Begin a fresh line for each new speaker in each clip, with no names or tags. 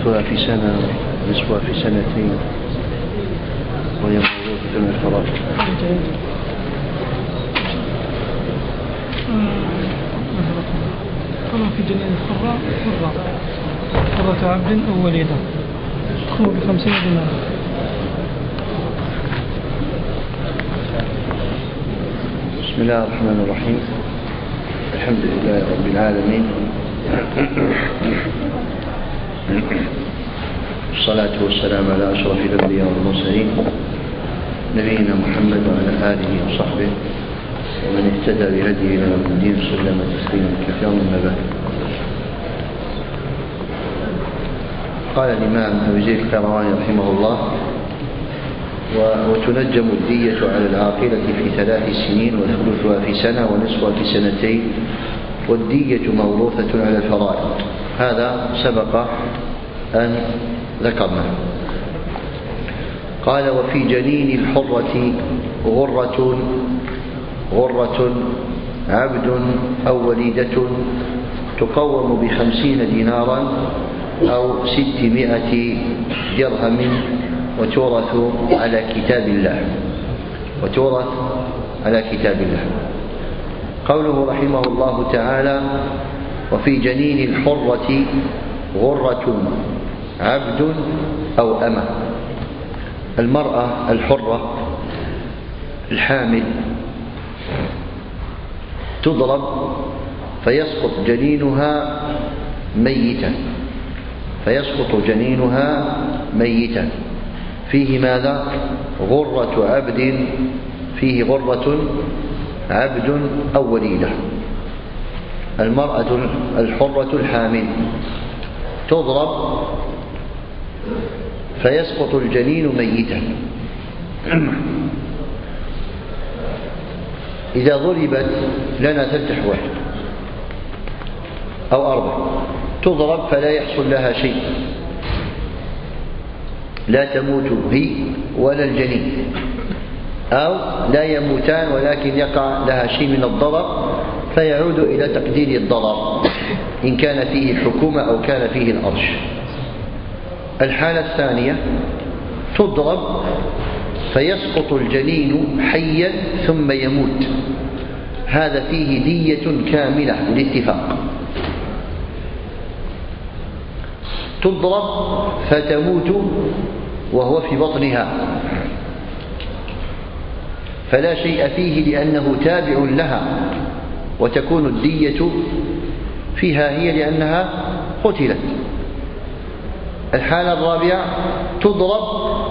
مدتها في سنة نصفها في سنتين وهي موضوعة من الفراغ.
طبعا في جنين حرة عبد أو وليدة تخلو ب50 دينار.
بسم الله الرحمن الرحيم. الحمد لله رب العالمين، والصلاة والسلام على أشرف الأنبياء والمرسلين نبينا محمد وعلى آله وصحبه ومن اهتدى بهديه إلى يوم الدين وسلم تسليما كثيرا. أما بعد، قال الإمام أبو زيد القيرواني رحمه الله: وتنجم الدية على العاقلة في 3 سنين وثلثها في سنة ونصفها في سنتين، والدية موروثة على الفرائض. هذا سبق أن ذكرنا. قال: وفي جنين الحرة غرة عبد أو وليدة تقوم ب50 دينارا أو 600 درهم وتورث على كتاب الله. قوله رحمه الله تعالى: وفي جنين الحرة غرة عبد أو أمة. المرأة الحرة الحامل تضرب فيسقط جنينها ميتا. فيه ماذا؟ غرة عبد، فيه غرة عبد أو وليدة. المرأة الحرة الحامل تضرب فيسقط الجنين ميتا. إذا ضربت لنا 3 أحوال أو 4. تضرب فلا يحصل لها شيء، لا تموت هي ولا الجنين، أو لا يموتان ولكن يقع لها شيء من الضرر فيعود إلى تقدير الضرر إن كان فيه الحكومة أو كان فيه الأرش. الحالة الثانية: تضرب فيسقط الجنين حيا ثم يموت. هذا فيه دية كاملة بالاتفاق. تضرب فتموت وهو في بطنها فلا شيء فيه لأنه تابع لها، وتكون الدية فيها هي لأنها قتلت. الحالة الرابعة: تضرب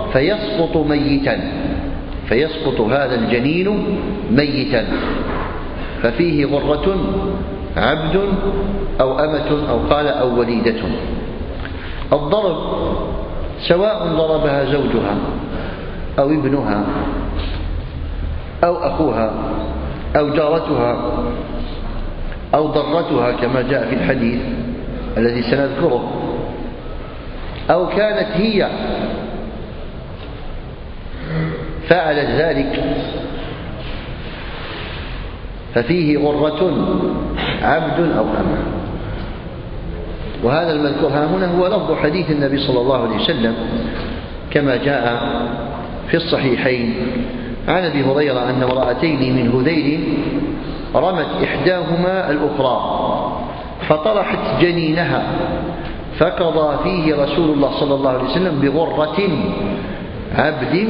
فيسقط هذا الجنين ميتا، ففيه غرة عبد أو أمة أو قال أو وليدة. الضرب سواء ضربها زوجها أو ابنها أو أخوها أو جارتها أو ضرتها كما جاء في الحديث الذي سنذكره، أو كانت هي فعلت ذلك، ففيه غرة عبد أو أمة. وهذا المذكور هنا هو لفظ حديث النبي صلى الله عليه وسلم كما جاء في الصحيحين عن أبي هريرة أن امرأتين من هذيل رمت إحداهما الأخرى فطرحت جنينها، فقضى فيه رسول الله صلى الله عليه وسلم بغرة عبد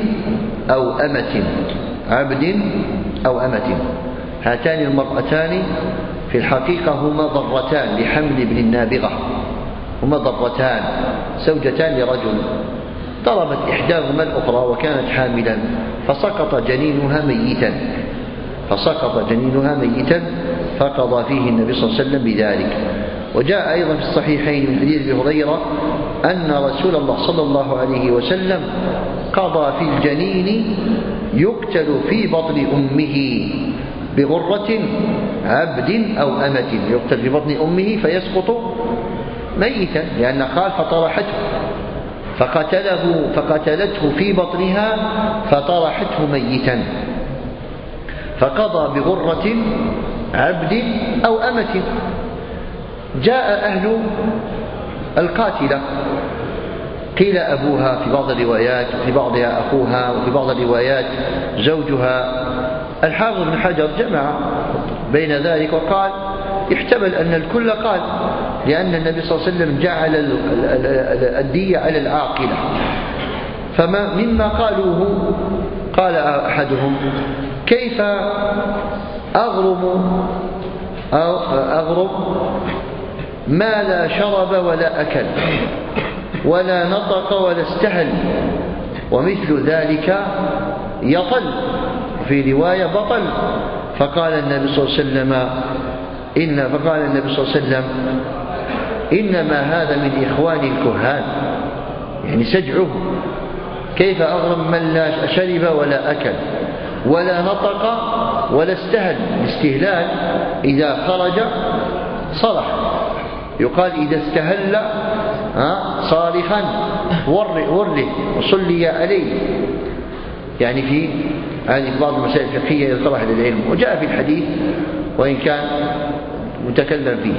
أو أمة. هاتان المرأتان في الحقيقة هما ضرتان لحمل ابن النابغة، هما ضرتان زوجتان لرجل، ضربت إحداهما الأخرى وكانت حاملا فسقط جنينها ميتا فقضى فيه النبي صلى الله عليه وسلم بذلك. وجاء أيضا في الصحيحين من حديث أبي هريرة أن رسول الله صلى الله عليه وسلم قضى في الجنين يقتل في بطن أمه بغرة عبد أو أمة، يقتل في بطن أمه فيسقط ميتا، لأن قال فطرحته فقتلته في بطنها فطرحته ميتا، فقضى بغرة عبد أو أمة. جاء أهل القاتلة قيل أبوها في بعض الروايات، وفي بعضها أخوها، وفي بعض الروايات زوجها. الحافظ بن حجر جمع بين ذلك وقال يحتمل أن الكل قال، لأن النبي صلى الله عليه وسلم جعل الدية على العاقلة. فما مما قالوه قال أحدهم: كيف أغرم ما لا شرب ولا أكل ولا نطق ولا استهل، ومثل ذلك يطل، في رواية بطل. فقال النبي صلى الله عليه وسلم: إنما هذا من إخوان الكهان، يعني سجعه. كيف أغرم من لا شرب ولا أكل ولا نطق ولا استهل؟ الاستهلال إذا خرج صرح، يقال إذا استهل صارخا وره وصلي عليه، يعني في هذه بعض المسائل الفقهية يطرح للعلم، وجاء في الحديث وإن كان متكلم فيه.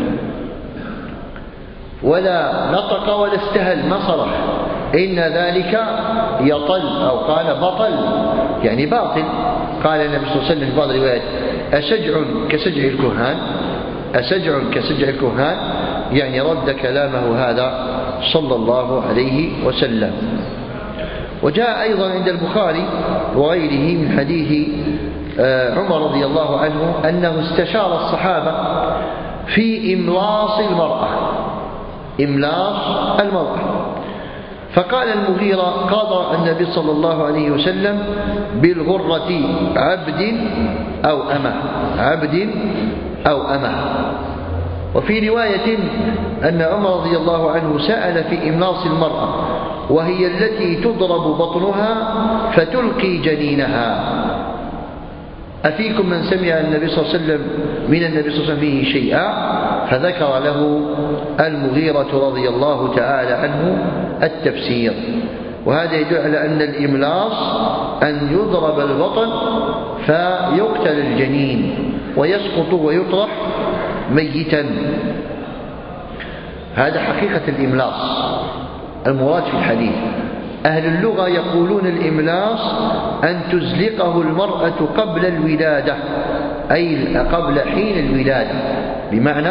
ولا نطق ولا استهل، ما صرح، إن ذلك يطل، أو قال بطل، يعني باطل. قال النبي صلى الله عليه وسلم في بعض الروايات: أسجع كسجع الكهان، أسجع كسجع الكهان، يعني رد كلامه هذا صلى الله عليه وسلم. وجاء أيضا عند البخاري وغيره من حديث عمر رضي الله عنه أنه استشار الصحابة في إملاص المرأة، فقال المغيرة: قضى النبي صلى الله عليه وسلم بالغرة عبد أو أمة. وفي رواية أن عمر رضي الله عنه سأل في إملاص المرأة، وهي التي تضرب بطنها فتلقي جنينها: أفيكم من سمع النبي صلى الله عليه وسلم من النبي صلى الله عليه وسلم فيه شيئا؟ فذكر له المغيرة رضي الله تعالى عنه التفسير. وهذا يدل على أن الإملاص أن يضرب البطن فيقتل الجنين ويسقط ويطرح ميتا. هذا حقيقة الإملاص المراد في الحديث. أهل اللغة يقولون الإملاص أن تزلقه المرأة قبل الولادة، أي قبل حين الولادة، بمعنى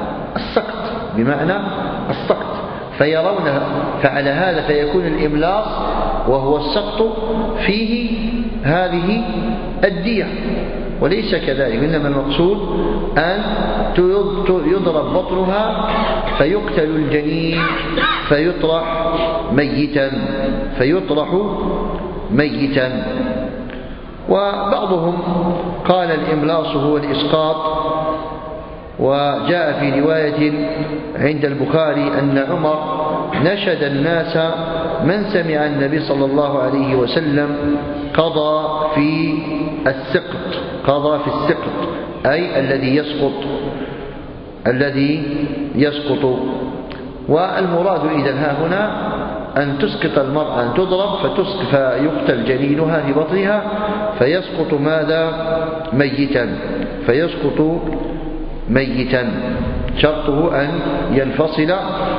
السقط، فيرونها. فعلى هذا فيكون الإملاص وهو السقط فيه هذه الدية، وليس كذلك، إنما المقصود أن يضرب بطنها فيقتل الجنين فيطرح ميتا. وبعضهم قال الإملاص هو الإسقاط. وجاء في رواية عند البخاري أن عمر نشد الناس: من سمع النبي صلى الله عليه وسلم قضى في السقط، أي الذي يسقط. والمراد إذن ها هنا أن تسقط المرأة، أن تضرب فيقتل جنينها في بطنها فيسقط ماذا؟ ميتا، شرطه أن ينفصل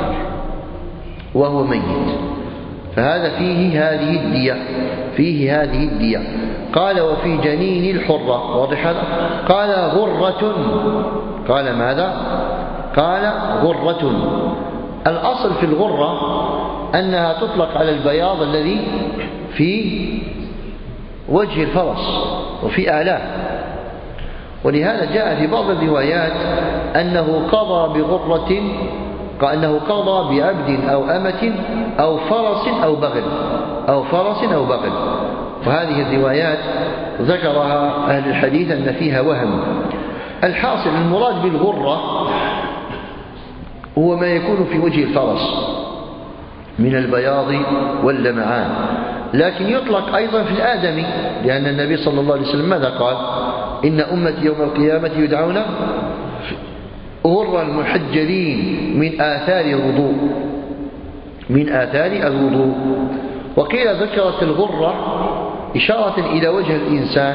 وهو ميت. فهذا فيه هذه الدية. قال: وفي جنين الحرة، واضح هذا؟ قال: غرة. قال ماذا؟ قال: غرة. الأصل في الغرة أنها تطلق على البياض الذي في وجه الفرس وفي أعلاه. ولهذا جاء في بعض الروايات أنه قضى بغرة، أنه قضى بعبد أو أمة أو فرس أو بغل. وهذه الروايات ذكرها أهل الحديث أن فيها وهم. الحاصل المراد بالغرة هو ما يكون في وجه الفرس من البياض واللمعان، لكن يطلق أيضا في الآدمي، لأن النبي صلى الله عليه وسلم ماذا قال؟ إن أمتي يوم القيامة يدعون غرا محجلين من آثار الوضوء. وقيل ذكرت الغرة إشارة إلى وجه الإنسان،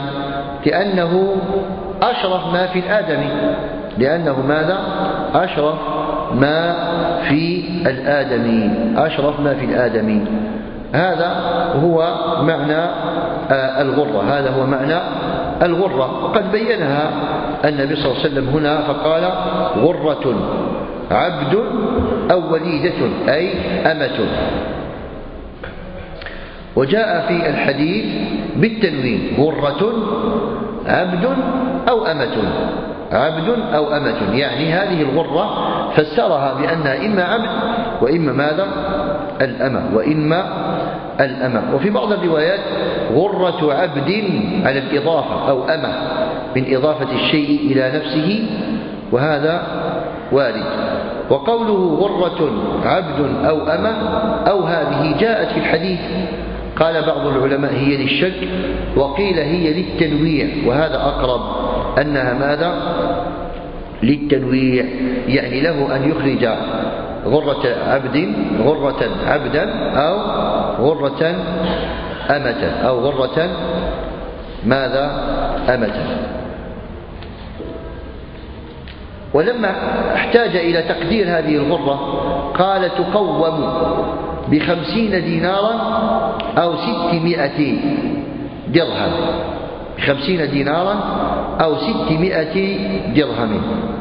لأنه أشرف ما في الآدمي، لأنه ماذا؟ أشرف ما في الآدمين، أشرف ما في الآدمين. هذا هو معنى الغرة، هذا هو معنى الغرة. وقد بينها النبي صلى الله عليه وسلم هنا فقال غرة عبد أو وليدة أي أمة. وجاء في الحديث بالتنوين غرة عبد أو أمة، عبد أو أمة، يعني هذه الغرة فسرها بأنها إما عبد وإما ماذا؟ الأمة، وإما الأمة. وفي بعض الروايات غرة عبد على الإضافة أو أمة من إضافة الشيء إلى نفسه، وهذا وارد. وقوله غرة عبد أو أمة أو هذه جاءت في الحديث، قال بعض العلماء هي للشك، وقيل هي للتنويع، وهذا أقرب أنها ماذا؟ للتنويع، يعني له أن يخرج غرة عبدا أو غرة أمة أو غرة ماذا؟ أمة. ولما احتاج إلى تقدير هذه الغرة قال تقوم ب50 دينارا أو 600 درهم، ب50 دينارا أو 600 درهم.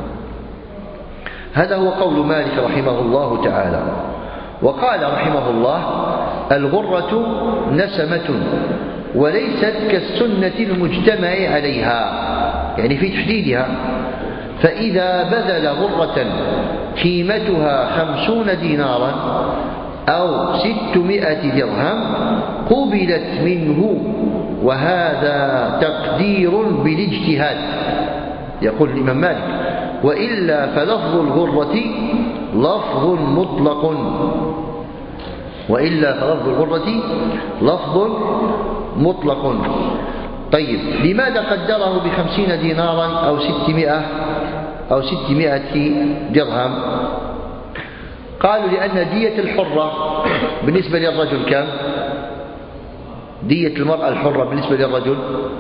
هذا هو قول مالك رحمه الله تعالى. وقال رحمه الله الغرة نسمة وليست كالسنة المجتمع عليها، يعني في تحديدها. فإذا بذل غرة قيمتها 50 دينارا أو 600 درهم قبلت منه، وهذا تقدير بالاجتهاد. يقول الإمام مالك وإلا فلفظ الغرة لفظ مطلق، وإلا فلفظ الغرة لفظ مطلق. طيب لماذا قدره ب50 دينارا أو 600 درهم؟ قالوا لأن دية الحرة بالنسبة للرجل كم؟ دية المرأة الحرة بالنسبة للرجل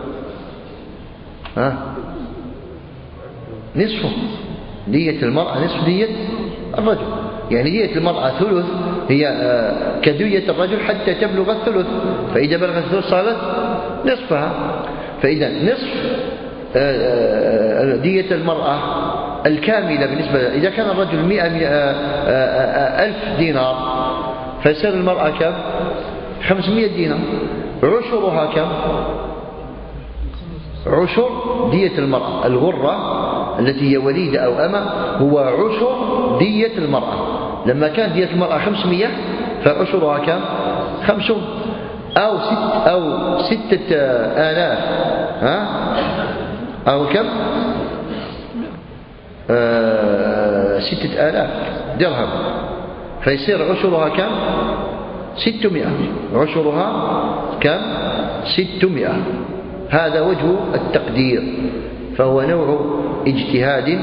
نصفه، دية المرأة نصف دية الرجل، يعني دية المرأة ثلث هي كدية الرجل حتى تبلغ الثلث، فإذا بلغ الثلث صارت نصفها. فإذا نصف دية المرأة الكاملة بالنسبة إذا كان الرجل 100,000 دينار فيصير المرأة كم؟ 500 دينار. عشرها كم؟ عشر دية المرأة. الغرة التي هي وليدة أو أمة هو عشر دية المرأة. لما كانت دية المرأة 500 فعشرها كم؟ 50 أو 6,000 أو كم؟ 6,000 درهم، فيصير عشرها كم؟ 600. عشرها كم؟ 600. هذا وجه التقدير، فهو نوع اجتهاد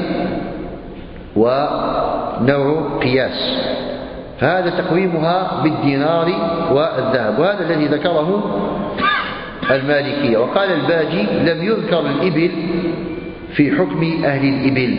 ونوع قياس. هذا تقويمها بالدينار والذهب، وهذا الذي ذكره المالكية. وقال الباجي لم يذكر الإبل في حكم أهل الإبل،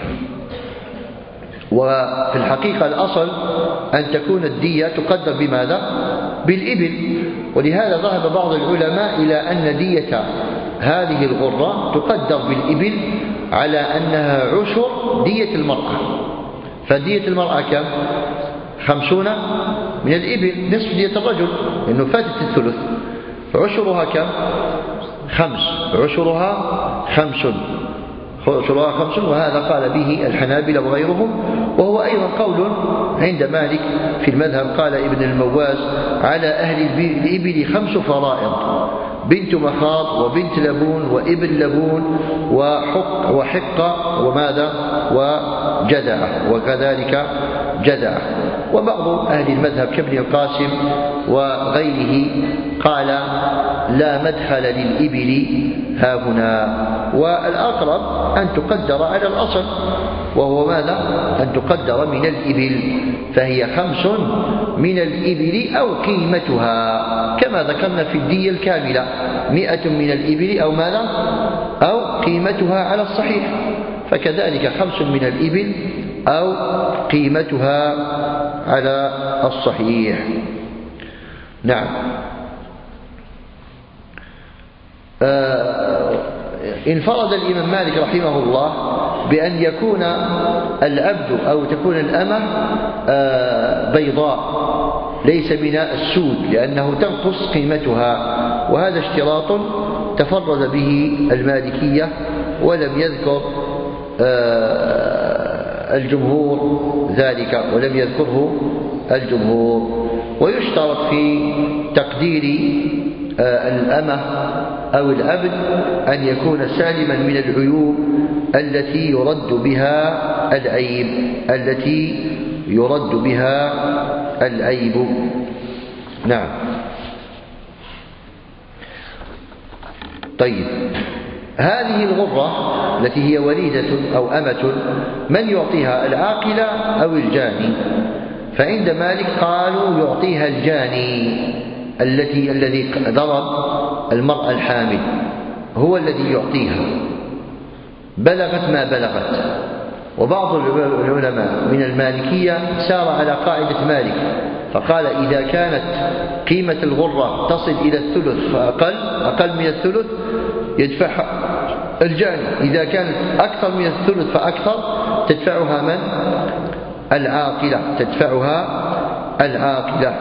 وفي الحقيقة الأصل أن تكون الدية تقدر بماذا؟ بالإبل. ولهذا ذهب بعض العلماء إلى أن دية هذه الغرة تقدر بالإبل على أنها عشر دية المرأة. فدية المرأة كم؟ 50 من الإبل، نصف دية الرجل لأنه فاتت الثلث. عشرها كم؟ 5. عشرها 5. عشرها 5، وهذا قال به الحنابلة وغيرهم، وهو أيضا قول عند مالك في المذهب. قال ابن المواز على أهل الإبل 5 فرائض: بنت مخاض وبنت لبون وابن لبون وحقة وماذا؟ وجدعة، وكذلك جدعة. وبعض أهل المذهب كابن القاسم وغيره قال لا مدخل للإبل هاهنا، والأقرب أن تقدر على الأصل، وهو ماذا؟ أن تقدر من الإبل، فهي 5 من الإبل أو قيمتها، كما ذكرنا في الدية الكاملة 100 من الإبل أو ماذا؟ أو قيمتها على الصحيح. فكذلك 5 من الإبل أو قيمتها على الصحيح. نعم. انفرد الإمام مالك رحمه الله بأن يكون العبد أو تكون الأمة بيضاء ليس من السود، لأنه تنقص قيمتها، وهذا اشتراط تفرد به المالكية ولم يذكر الجمهور ذلك، ولم يذكره الجمهور. ويشترط في تقدير الأمة أو العبد أن يكون سالما من العيوب التي يرد بها العيب، التي يرد بها العيب. نعم. طيب، هذه الغرة التي هي وليدة أو أمة من يعطيها، العاقلة أو الجاني؟ فعند مالك قالوا يعطيها الجاني الذي ضرب المرأة الحامل، هو الذي يعطيها بلغت ما بلغت. وبعض العلماء من المالكية سار على قاعدة مالك فقال إذا كانت قيمة الغرة تصل إلى الثلث فأقل، أقل من الثلث يدفعها الجاني، إذا كانت أكثر من الثلث فأكثر تدفعها من؟ العاقلة، تدفعها العاقلة.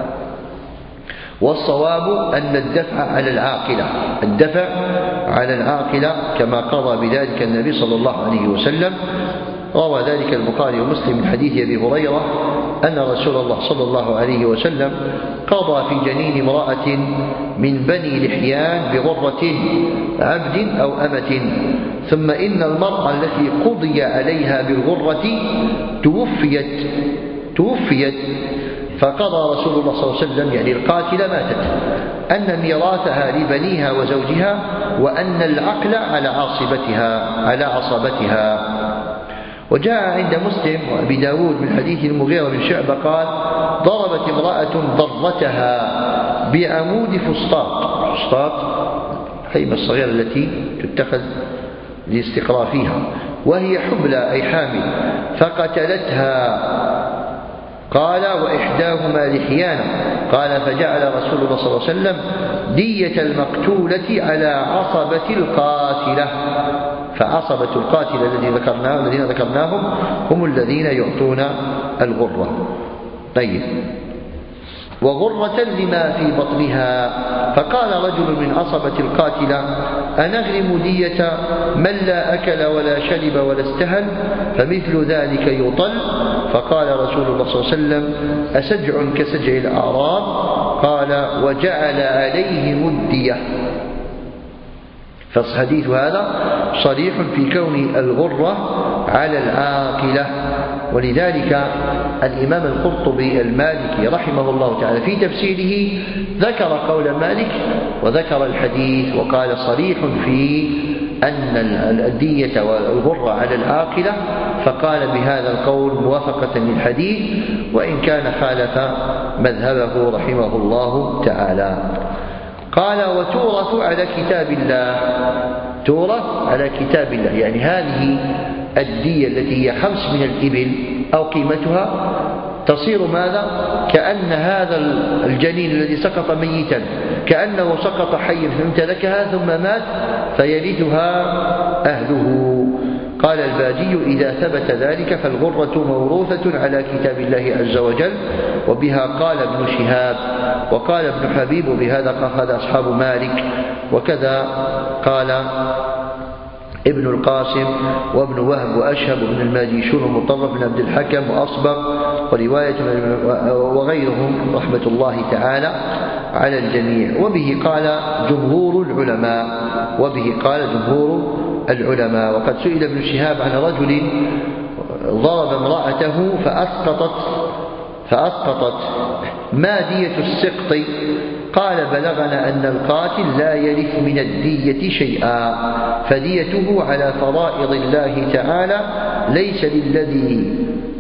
والصواب أن الدفع على العاقلة، الدفع على العاقلة كما قضى بذلك النبي صلى الله عليه وسلم. روى ذلك البخاري ومسلم من حديث أبي هريرة أن رسول الله صلى الله عليه وسلم قضى في جنين امرأة من بني لحيان بغرة عبد أو أمة، ثم إن المرأة التي قضي عليها بالغرة توفيت فقضى رسول الله صلى الله عليه وسلم، يعني القاتلة ماتت، أن ميراثها لبنيها وزوجها، وأن العقل على عصبتها. وجاء عند مسلم وأبي داود من حديث المغيرة بن شعبة قال ضربت امرأة ضرتها بعمود فسطاط، الخيمة الصغيرة التي تتخذ لاستقرافها، وهي حبلى أي حامل، فقتلتها. قال وإحداهما لحيانة. قال فجعل رسول الله صلى الله عليه وسلم دية المقتولة على عصبة القاتلة، فعصبة القاتلة الذين ذكرناهم هم الذين يعطون الغرة. طيب، وغرة لما في بطنها. فقال رجل من عصبة القاتلة أنغرم دية من لا أكل ولا شرب ولا استهل، فمثل ذلك يطل. فقال رسول الله صلى الله عليه وسلم أسجع كسجع الأعراب؟ قال وجعل عليهم الدية. فالحديث هذا صريح في كون الغرة على العاقلة. ولذلك الإمام القرطبي المالكي رحمه الله تعالى في تفسيره ذكر قول مالك وذكر الحديث، وقال صريح في أن الدية والغرة على العاقلة، فقال بهذا القول موافقة للحديث، وإن كان خالف مذهبه رحمه الله تعالى. قال وتورث على كتاب الله، تورث على كتاب الله، يعني هذه الدية التي هي 5 من الإبل أو قيمتها تصير ماذا؟ كأن هذا الجنين الذي سقط ميتا كأنه سقط حيا فامتلكها ثم مات فيرثها أهله. قال الباجي إذا ثبت ذلك فالغرة موروثة على كتاب الله عز وجل، وبها قال ابن شهاب، وقال ابن حبيب بهذا قال أصحاب مالك، وكذا قال ابن القاسم وابن وهب وأشهب وابن الماجشون ومطرف بن عبد الحكم وأصبغ ورواية وغيرهم رحمة الله تعالى على الجميع. وبه قال جمهور العلماء. وقد سئل ابن شهاب عن رجل ضرب امرأته فأسقطت ما دية السقط؟ قال بلغنا أن القاتل لا يرث من الدية شيئا، فديته على فرائض الله تعالى، ليس للذي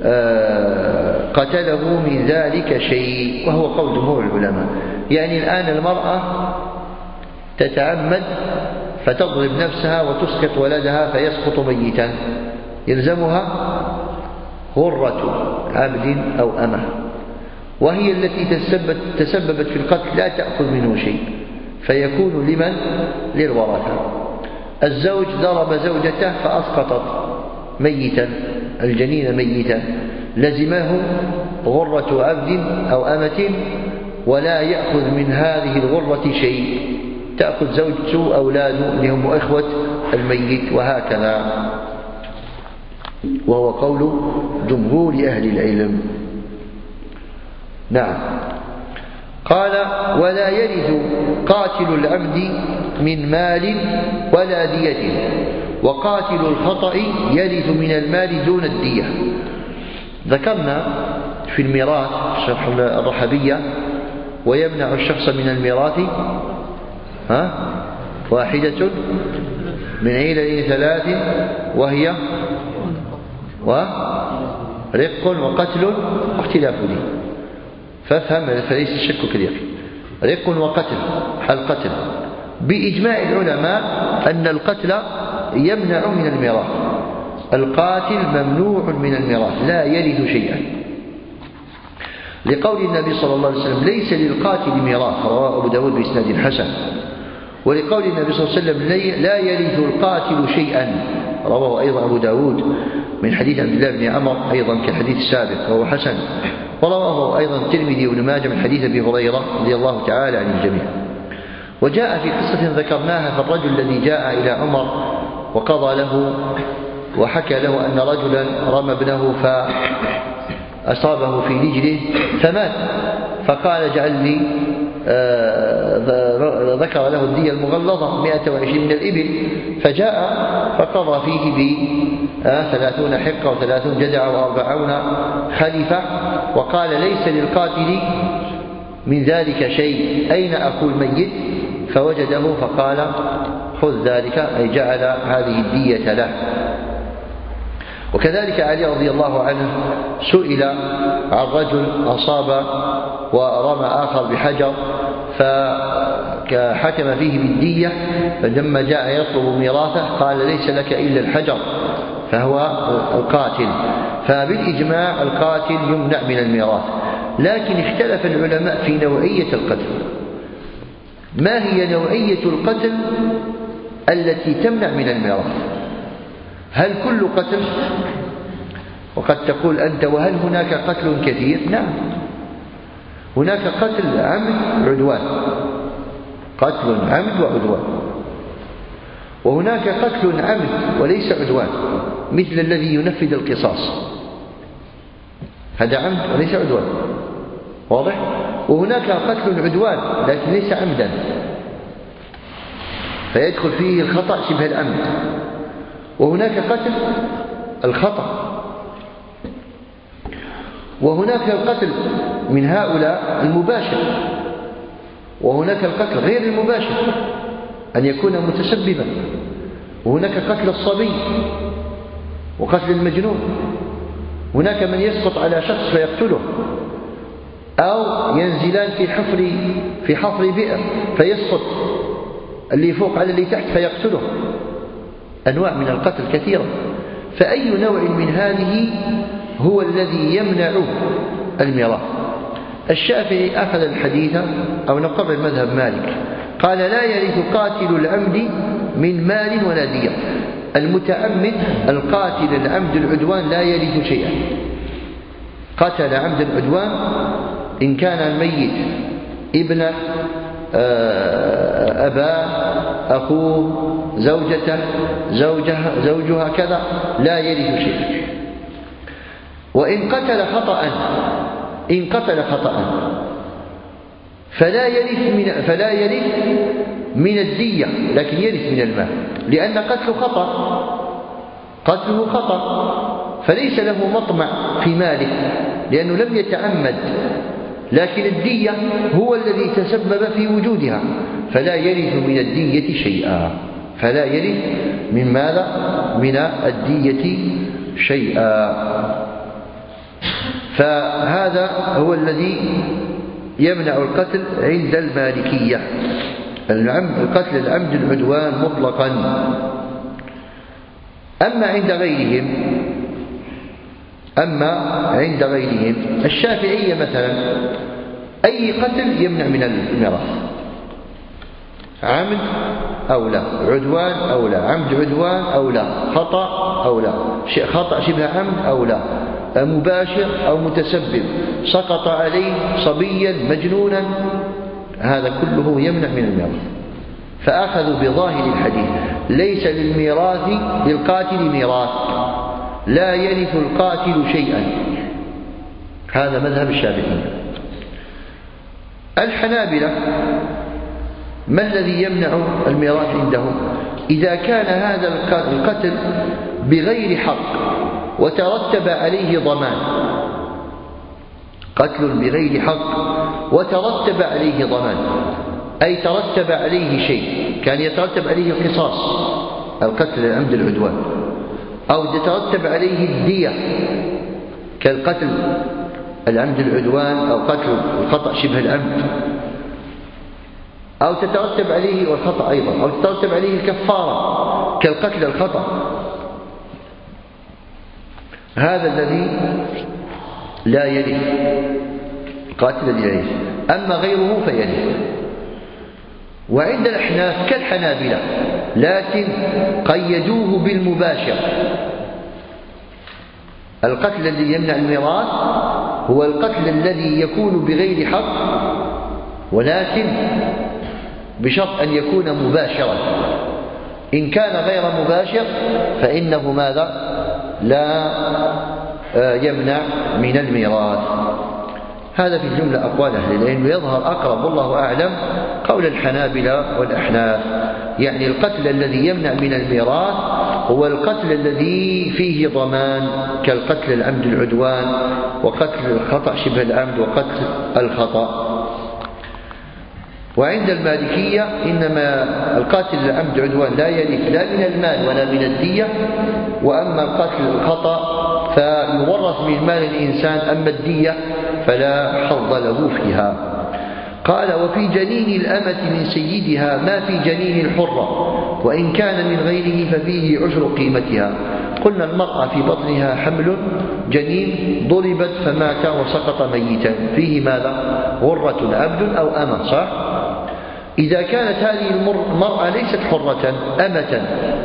قتله من ذلك شيء، وهو قول جمهور العلماء. يعني الآن المرأة تتعمد فتضرب نفسها وتسقط ولدها فيسقط ميتا، يلزمها غرة عبد أو أمة، وهي التي تسببت في القتل لا تأخذ منه شيء، فيكون لمن؟ للورثة. الزوج ضرب زوجته فأسقطت ميتا، الجنين ميتا، لزمه غرة عبد أو أمة ولا يأخذ من هذه الغرة شيء، تأخذ زوجته أولاده اللي هم إخوة الميت، وهكذا، وهو قول جمهور أهل العلم. نعم. قال: ولا يرث قاتل العمد من مال ولا دية، وقاتل الخطأ يرث من المال دون الدية. ذكرنا في الميراث شرح الرحبية: ويمنع الشخص من الميراث واحدة من علل 3 وهي رق وقتل واختلاف دين. فافهم، فليس الشك كاليقين. رق وقتل، القتل بإجماع العلماء أن القتل يمنع من الميراث، القاتل ممنوع من الميراث لا يرث شيئا، لقول النبي صلى الله عليه وسلم: ليس للقاتل ميراث، رواه أبو داود بإسناد حسن. ولقول النبي صلى الله عليه وسلم: لا يرث القاتل شيئا، رواه أيضا أبو داود من حديث عبد الله بن عمر أيضا كالحديث السابق وهو حسن. ورواه أيضا الترمذي وابن ماجه من حديث أبي هريرة رضي الله تعالى عن الجميع. وجاء في قصة ذكرناها في الرجل الذي جاء إلى عمر وقضى له وحكى له أن رجلا رمى ابنه فأصابه في رجله فمات، فقال: اجعل لي، ذكر له الدية المغلظة 120 من الإبل، فجاء فقضى فيه ب30 حقة و30 جدعة و40 خليفة، وقال: ليس للقاتل من ذلك شيء، أين أخو الميت؟ فوجده فقال: خذ ذلك، أي جعل هذه الدية له. وكذلك علي رضي الله عنه سئل عن رجل أصاب ورمى آخر بحجر فحكم فيه بالدية، فلما جاء يطلب ميراثه قال: ليس لك إلا الحجر، فهو القاتل. فبالإجماع القاتل يمنع من الميراث. لكن اختلف العلماء في نوعية القتل. ما هي نوعية القتل التي تمنع من الميراث؟ هل كل قتل؟ وقد تقول أنت: وهل هناك قتل كثير؟ نعم، هناك قتل عمد عدوان، قتل عمد وعدوان، وهناك قتل عمد وليس عدوان، مثل الذي ينفذ القصاص، هذا عمد وليس عدوان، واضح؟ وهناك قتل عدوان لكن ليس عمدا، فيدخل فيه الخطأ شبه العمد. وهناك قتل الخطأ، وهناك القتل من هؤلاء المباشر، وهناك القتل غير المباشر أن يكون متسببا، وهناك قتل الصبي وقتل المجنون. هناك من يسقط على شخص فيقتله، أو ينزلان في حفر بئر فيسقط اللي فوق على اللي تحت فيقتله. أنواع من القتل كثيرة، فأي نوع من هذه هو الذي يمنع الميراث؟ الشافعي أخذ الحديث، أو نقرر مذهب مالك، قال: لا يرث قاتل العمد من مال ولا دية. المتعمد القاتل العمد العدوان لا يرث شيئا. قتل عمد العدوان إن كان الميت ابنه، أباه، أخوه، زوجته، زوجها كذا، لا يرث شيئا. وإن قتل خطأ فلا يرث من الدية، لكن يرث من المال، لأن قتله خطأ، فليس له مطمع في ماله لأنه لم يتعمد، لكن الدية هو الذي تسبب في وجودها، فلا يرث من الدية شيئا، فلا يرث من ماذا؟ من الدية شيئا. فهذا هو الذي يمنع القتل عند المالكية، القتل العمد العدوان مطلقا. أما عند غيرهم أما عند غيرهم الشافعية مثلا أي قتل يمنع من الميراث، عمد أو لا، عدوان أو لا، عمد عدوان أو لا، خطأ أو لا، خطأ شبه عمد أو لا، مباشر أو متسبب، سقط عليه صبيا مجنونا، هذا كله يمنع من الميراث. فأخذوا بظاهر الحديث ليس للقاتل ميراث، لا يرث القاتل شيئا، هذا مذهب الشافعي. الحنابلة ما الذي يمنع الميراث عندهم؟ إذا كان هذا القتل بغير حق وترتب عليه ضمان، قتل بغير حق وترتب عليه ضمان، أي ترتب عليه شيء، كان يترتب عليه القصاص، القتل العمد العدوان، أو يترتب عليه الدية كالقتل العمد العدوان، أو قتل الخطأ شبه العمد، أو تترتب عليه والخطأ أيضا، أو تترتب عليه الكفارة كالقتل الخطأ، هذا الذي لا يرث، قاتل الذي لا يرث، أما غيره فيرث. وعند الأحناف كالحنابلة لكن قيدوه بالمباشر، القتل الذي يمنع الميراث هو القتل الذي يكون بغير حق، ولكن بشرط أن يكون مباشرا. إن كان غير مباشر فإنه ماذا؟ لا يمنع من الميراث. هذا في الجملة أقوال أهل العلم، يظهر أقرب والله أعلم قول الحنابلة والأحناف، يعني القتل الذي يمنع من الميراث هو القتل الذي فيه ضمان كالقتل العمد العدوان، وقتل الخطأ شبه العمد، وقتل الخطأ. وعند المالكية إنما القاتل العمد عدوان لا يرث لا من المال ولا من الدية، وأما القاتل الخطأ فيورث من مال الإنسان، أما الدية فلا حظ له فيها. قال: وفي جنين الأمة من سيدها ما في جنين الحرة، وإن كان من غيره ففيه عشر قيمتها. قلنا المرأة في بطنها حمل جنين ضربت فمات وسقط ميتا، فيه ماذا؟ غرة عبد أو أمة، صح؟ إذا كانت هذه المرأة ليست حرة، أمة،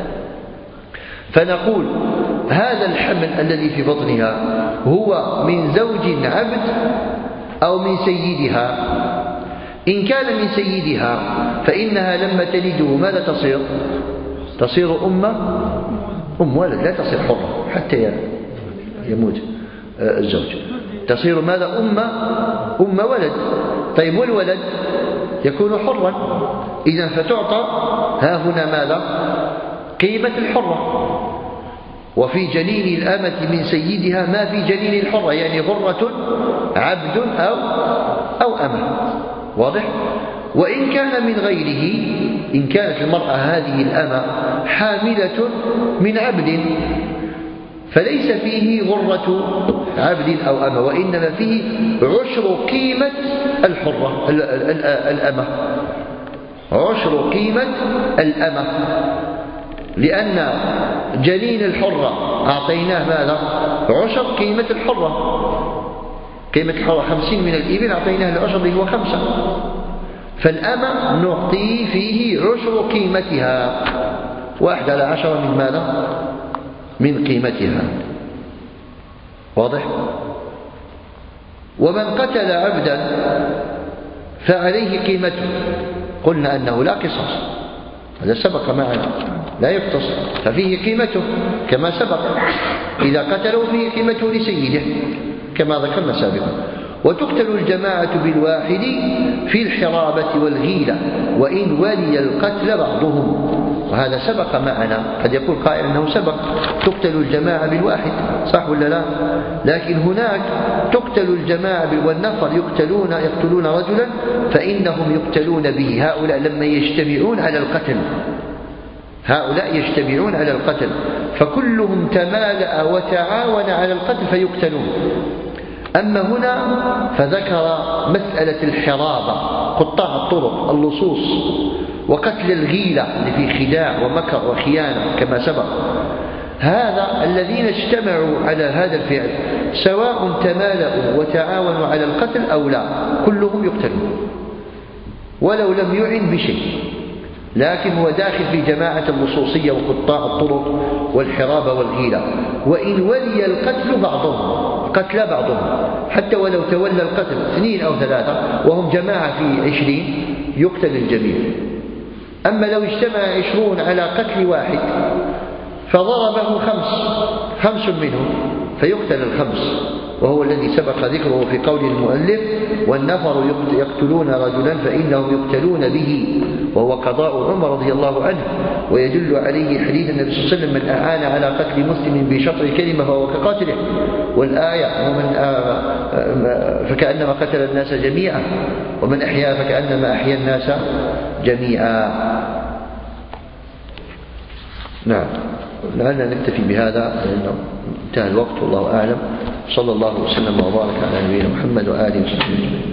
فنقول هذا الحمل الذي في بطنها هو من زوج عبد أو من سيدها. إن كان من سيدها فإنها لما تلده ماذا تصير؟ تصير أم ولد، لا تصير حرة حتى يموت الزوج، تصير ماذا؟ أم ولد. طيب والولد يكون حرا، إذا فتعطى ها هنا ماذا؟ قيمة الحرة. وفي جنين الأمة من سيدها ما في جنين الحرة، يعني غرة عبد أو أمة، واضح؟ وإن كان من غيره، إن كانت المرأة هذه الأمة حاملة من عبد فليس فيه غرة عبد أو أمة، وإنما فيه عشر قيمة الحرة الأمة، عشر قيمة الأمة، لأن جنين الحرة أعطيناه ماذا؟ عشر قيمة الحرة، قيمة الحرة 50 من الإبل، أعطيناه العشر اللي هو 5، فالأمة نعطي فيه عشر قيمتها، 11 من ماذا؟ من قيمتها، واضح؟ ومن قتل عبدا فعليه قيمته، قلنا أنه لا قصاص، هذا سبق معنا، لا يقتص، ففيه قيمته كما سبق، إذا قتلوا فيه قيمته لسيده كما ذكرنا سابقا. وتقتل الجماعة بالواحد في الحرابة والغيلة وإن ولي القتل بعضهم، وهذا سبق معنا. قد يقول قائل أنه سبق، تقتل الجماعة بالواحد، صح ولا لا؟ لكن هناك تقتل الجماعة والنفر يقتلون رجلا فإنهم يقتلون به، هؤلاء لما يجتمعون على القتل، هؤلاء يجتمعون على القتل، فكلهم تمالأ وتعاون على القتل فيقتلون. أما هنا فذكر مسألة الحرابة، قطاع الطرق، اللصوص، وقتل الغيلة اللي فيه خداع ومكر وخيانة كما سبق. هذا الذين اجتمعوا على هذا الفعل سواء تمالأوا وتعاونوا على القتل أو لا، كلهم يقتلون ولو لم يعن بشيء، لكن هو داخل في جماعة اللصوصية وقطاع الطرق والحرابة والغيلة. وإن ولي القتل بعضهم حتى ولو تولى القتل 2 أو 3 وهم جماعة في 20 يقتل الجميع. أما لو اجتمع 20 على قتل واحد فضربه 5 منهم فيقتل 5، وهو الذي سبق ذكره في قول المؤلف: والنفر يقتلون رجلا فإنهم يقتلون به، وهو قضاء عمر رضي الله عنه. ويدل عليه حديث النبي صلى الله عليه وسلم: من أعان على قتل مسلم بشطر كلمة فهو كقاتله، والآية: ومن فكأنما قتل الناس جميعا، ومن أحيا فكأنما أحيا الناس جميعا. نعم، لعلنا نكتفي بهذا لأنه انتهى الوقت، والله أعلم. صلى الله وسلم وبارك على نبينا محمد وآله وصحبه.